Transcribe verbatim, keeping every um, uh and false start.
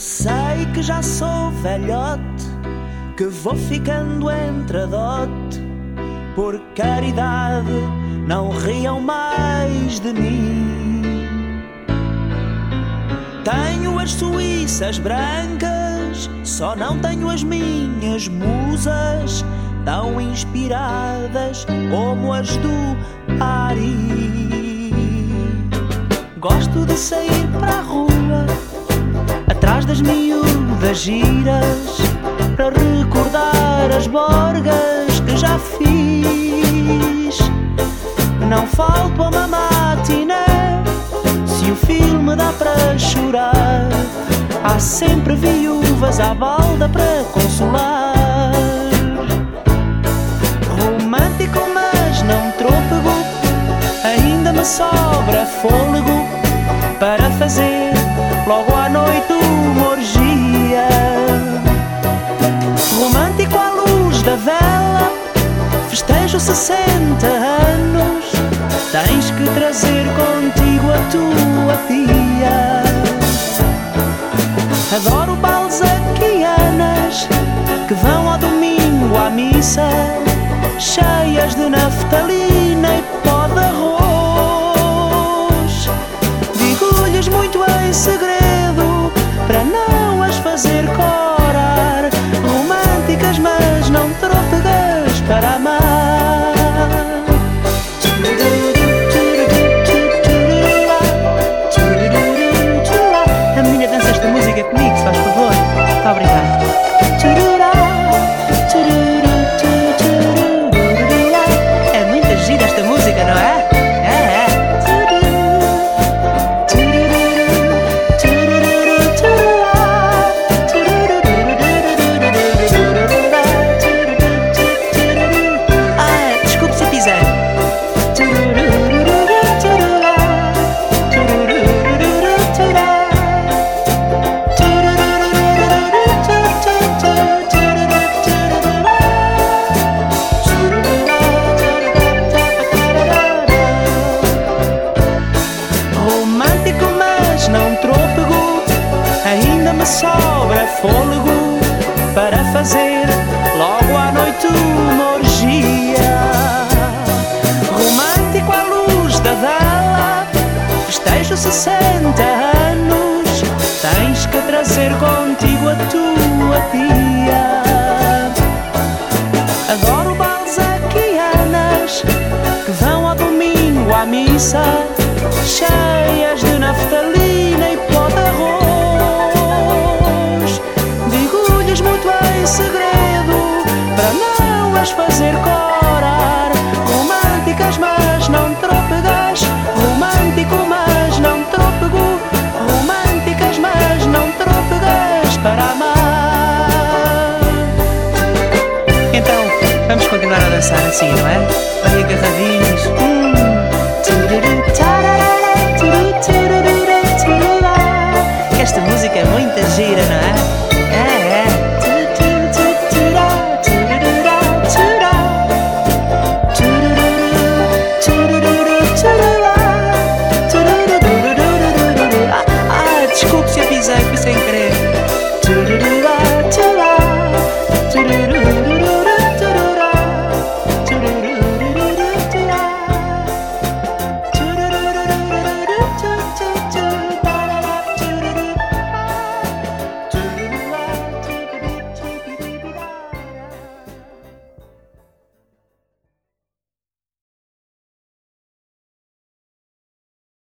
sei que já sou velhote, que vou ficando entre dote. Por caridade, não riam mais de mim. Tenho as suíças brancas, só não tenho as minhas musas tão inspiradas como as do Ari. Gosto de sair para a rua, atrás das miúdas giras, para recordar as borgas que já fiz. Não falto a uma matiné, se o filme dá para chorar, há sempre viúvas à balda para consolar. Romântico, mas não trôpego, ainda me sobra fôlego para fazer logo à noite uma orgia. Romântico à luz da vela, festejo sessenta anos, tens que trazer contigo a tua tia. Adoro balzaquianas que vão ao domingo à missa, cheias de naftalina e pó de arroz. Digo-lhes muito em segredo para não as fazer corar, românticas mas não trôpegas para amar. A menina dança esta música comigo, se faz favor. Muito obrigado. É muito gira esta música, não é? É, é. Ah, desculpe se fizer. Romântico, mas não trôpego, ainda me sobra fôlego para fazer logo à noite uma orgia. Romântico à luz da vela, festejo sessenta anos, tens que trazer contigo a tua tia. Adoro balzaquianas que vão ao domingo à missa, cheias de naftalina e pó de arroz. Digo-lhes muito em segredo para não as fazer corar, românticas mas não trôpegas, romântico mas não trôpego, românticas mas não trôpegas para amar. Então, vamos continuar a dançar assim, não é? Bem agarradinhos. Hum. Esta música é muito gira, não é? É, é.